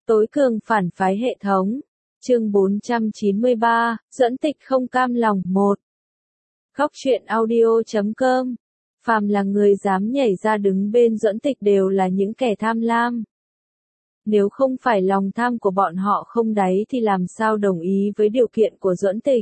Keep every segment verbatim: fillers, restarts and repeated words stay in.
Tối cường phản phái hệ thống. Chương bốn trăm chín mươi ba, Duẫn Tịch không cam lòng. Một. Góc truyện audio chấm com. Phàm là người dám nhảy ra đứng bên Duẫn Tịch đều là những kẻ tham lam. Nếu không phải lòng tham của bọn họ không đáy thì làm sao đồng ý với điều kiện của Duẫn Tịch.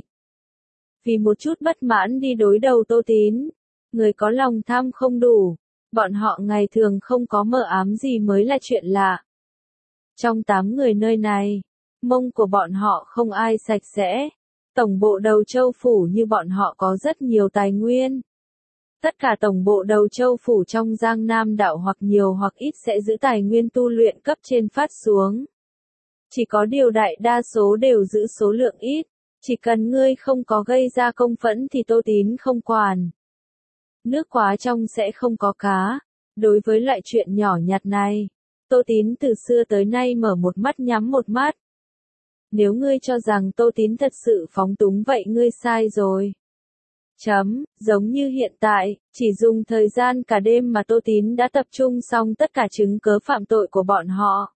Vì một chút bất mãn đi đối đầu Tô Tín, người có lòng tham không đủ, bọn họ ngày thường không có mờ ám gì mới là chuyện lạ. Trong tám người nơi này, mông của bọn họ không ai sạch sẽ. Tổng bộ Đầu Châu Phủ như bọn họ có rất nhiều tài nguyên. Tất cả tổng bộ Đầu Châu Phủ trong Giang Nam Đạo hoặc nhiều hoặc ít sẽ giữ tài nguyên tu luyện cấp trên phát xuống. Chỉ có điều đại đa số đều giữ số lượng ít. Chỉ cần ngươi không có gây ra công phẫn thì Tô Tín không quản. Nước quá trong sẽ không có cá. Đối với loại chuyện nhỏ nhặt này, Tô Tín từ xưa tới nay mở một mắt nhắm một mắt. Nếu ngươi cho rằng Tô Tín thật sự phóng túng vậy ngươi sai rồi. Chấm, giống như hiện tại, chỉ dùng thời gian cả đêm mà Tô Tín đã tập trung xong tất cả chứng cớ phạm tội của bọn họ.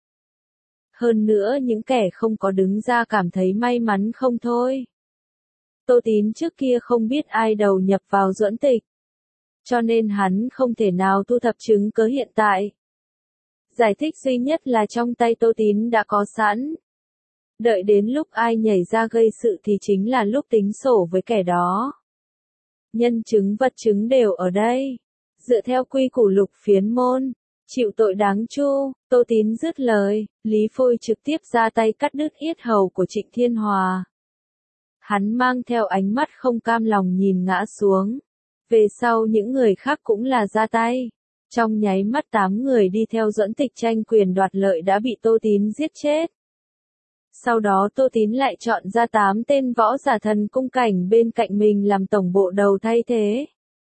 Hơn nữa những kẻ không có đứng ra cảm thấy may mắn không thôi. Tô Tín trước kia không biết ai đầu nhập vào Duẫn Tịch. Cho nên hắn không thể nào thu thập chứng cớ hiện tại. Giải thích duy nhất là trong tay Tô Tín đã có sẵn. Đợi đến lúc ai nhảy ra gây sự thì chính là lúc tính sổ với kẻ đó. Nhân chứng vật chứng đều ở đây. Dựa theo quy củ Lục Phiến môn, chịu tội đáng chu. Tô Tín dứt lời, Lý Phôi trực tiếp ra tay cắt đứt yết hầu của Trịnh Thiên Hòa. Hắn mang theo ánh mắt không cam lòng nhìn ngã xuống. Về sau những người khác cũng là ra tay. Trong nháy mắt tám người đi theo Duẫn Tịch tranh quyền đoạt lợi đã bị Tô Tín giết chết. Sau đó Tô Tín lại chọn ra tám tên võ giả thần cung cảnh bên cạnh mình làm tổng bộ đầu thay thế.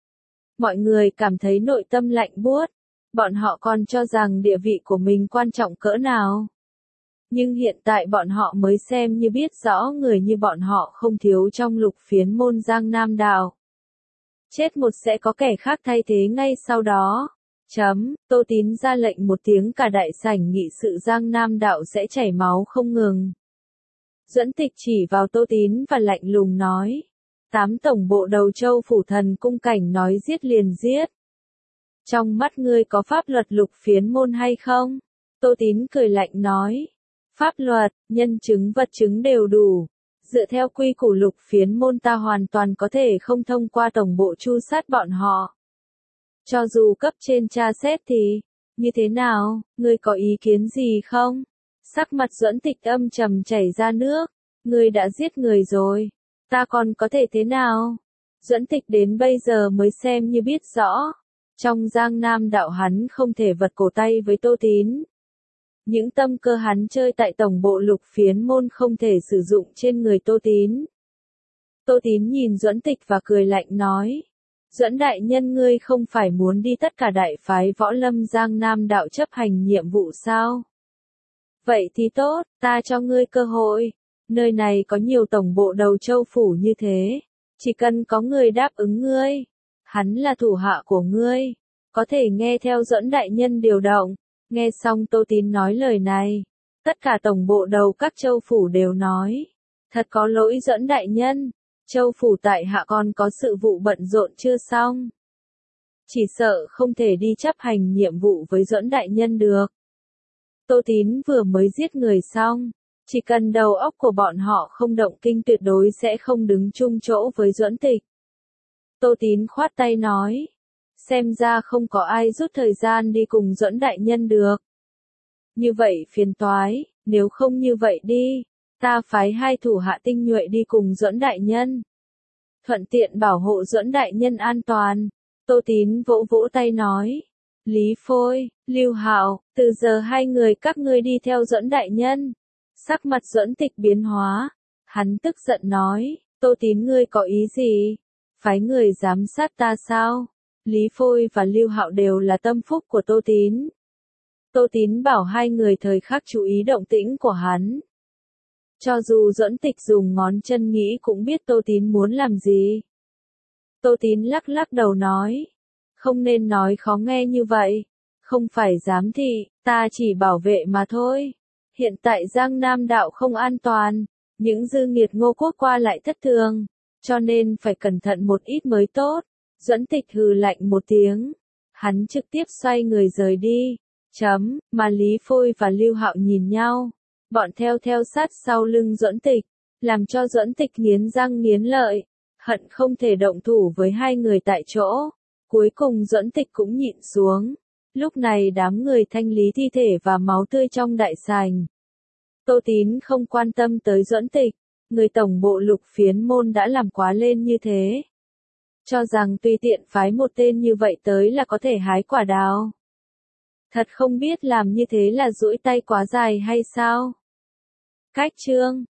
Mọi người cảm thấy nội tâm lạnh buốt. Bọn họ còn cho rằng địa vị của mình quan trọng cỡ nào. Nhưng hiện tại bọn họ mới xem như biết rõ người như bọn họ không thiếu trong Lục Phiến môn Giang Nam Đạo. Chết một sẽ có kẻ khác thay thế ngay sau đó. Chấm, Tô Tín ra lệnh một tiếng cả đại sảnh nghị sự Giang Nam Đạo sẽ chảy máu không ngừng. Duẫn Tịch chỉ vào Tô Tín và lạnh lùng nói. Tám tổng bộ Đầu Châu Phủ thần cung cảnh nói giết liền giết. Trong mắt ngươi có pháp luật Lục Phiến môn hay không? Tô Tín cười lạnh nói. Pháp luật, nhân chứng vật chứng đều đủ. Dựa theo quy củ Lục Phiến môn ta hoàn toàn có thể không thông qua tổng bộ tru sát bọn họ. Cho dù cấp trên tra xét thì, như thế nào, ngươi có ý kiến gì không? Sắc mặt Duẫn Tịch âm trầm chảy ra nước. Ngươi đã giết người rồi. Ta còn có thể thế nào? Duẫn Tịch đến bây giờ mới xem như biết rõ. Trong Giang Nam Đạo hắn không thể vật cổ tay với Tô Tín. Những tâm cơ hắn chơi tại tổng bộ Lục Phiến môn không thể sử dụng trên người Tô Tín. Tô Tín nhìn Duẫn Tịch và cười lạnh nói. Duẫn đại nhân ngươi không phải muốn đi tất cả đại phái võ lâm Giang Nam Đạo chấp hành nhiệm vụ sao? Vậy thì tốt, ta cho ngươi cơ hội. Nơi này có nhiều tổng bộ Đầu Châu Phủ như thế. Chỉ cần có người đáp ứng ngươi. Hắn là thủ hạ của ngươi. Có thể nghe theo Duẫn đại nhân điều động. Nghe xong Tô Tín nói lời này. Tất cả tổng bộ đầu các châu phủ đều nói. Thật có lỗi Duẫn đại nhân. Châu phủ tại hạ còn có sự vụ bận rộn chưa xong. Chỉ sợ không thể đi chấp hành nhiệm vụ với Duẫn đại nhân được. Tô Tín vừa mới giết người xong. Chỉ cần đầu óc của bọn họ không động kinh tuyệt đối sẽ không đứng chung chỗ với Duẫn Tịch. Tô Tín khoát tay nói. Xem ra không có ai rút thời gian đi cùng Duẫn đại nhân được. Như vậy phiền toái, nếu không như vậy đi. Ta phái hai thủ hạ tinh nhuệ đi cùng Duẫn đại nhân. Thuận tiện bảo hộ Duẫn đại nhân an toàn. Tô Tín vỗ vỗ tay nói. Lý Phôi, Lưu Hạo, từ giờ hai người các ngươi đi theo Duẫn đại nhân. Sắc mặt Duẫn Tịch biến hóa. Hắn tức giận nói. Tô Tín ngươi có ý gì? Phái người giám sát ta sao? Lý Phôi và Lưu Hạo đều là tâm phúc của Tô Tín. Tô Tín bảo hai người thời khắc chú ý động tĩnh của hắn. Cho dù Duẫn Tịch dùng ngón chân nghĩ cũng biết Tô Tín muốn làm gì. Tô Tín lắc lắc đầu nói. Không nên nói khó nghe như vậy. Không phải giám thị, ta chỉ bảo vệ mà thôi. Hiện tại Giang Nam đạo không an toàn, những dư nghiệt Ngô Quốc qua lại thất thường, cho nên phải cẩn thận một ít mới tốt. Duẫn Tịch hừ lạnh một tiếng, hắn trực tiếp xoay người rời đi. Chấm, mà Lý Phôi và Lưu Hạo nhìn nhau, bọn theo theo sát sau lưng Duẫn Tịch, làm cho Duẫn Tịch nghiến răng nghiến lợi, hận không thể động thủ với hai người tại chỗ. Cuối cùng Duẫn Tịch cũng nhịn xuống. Lúc này đám người thanh lý thi thể và máu tươi trong đại sảnh. Tô Tín không quan tâm tới Duẫn Tịch, người tổng bộ Lục Phiến môn đã làm quá lên như thế. Cho rằng tùy tiện phái một tên như vậy tới là có thể hái quả đào. Thật không biết làm như thế là duỗi tay quá dài hay sao? Cách chương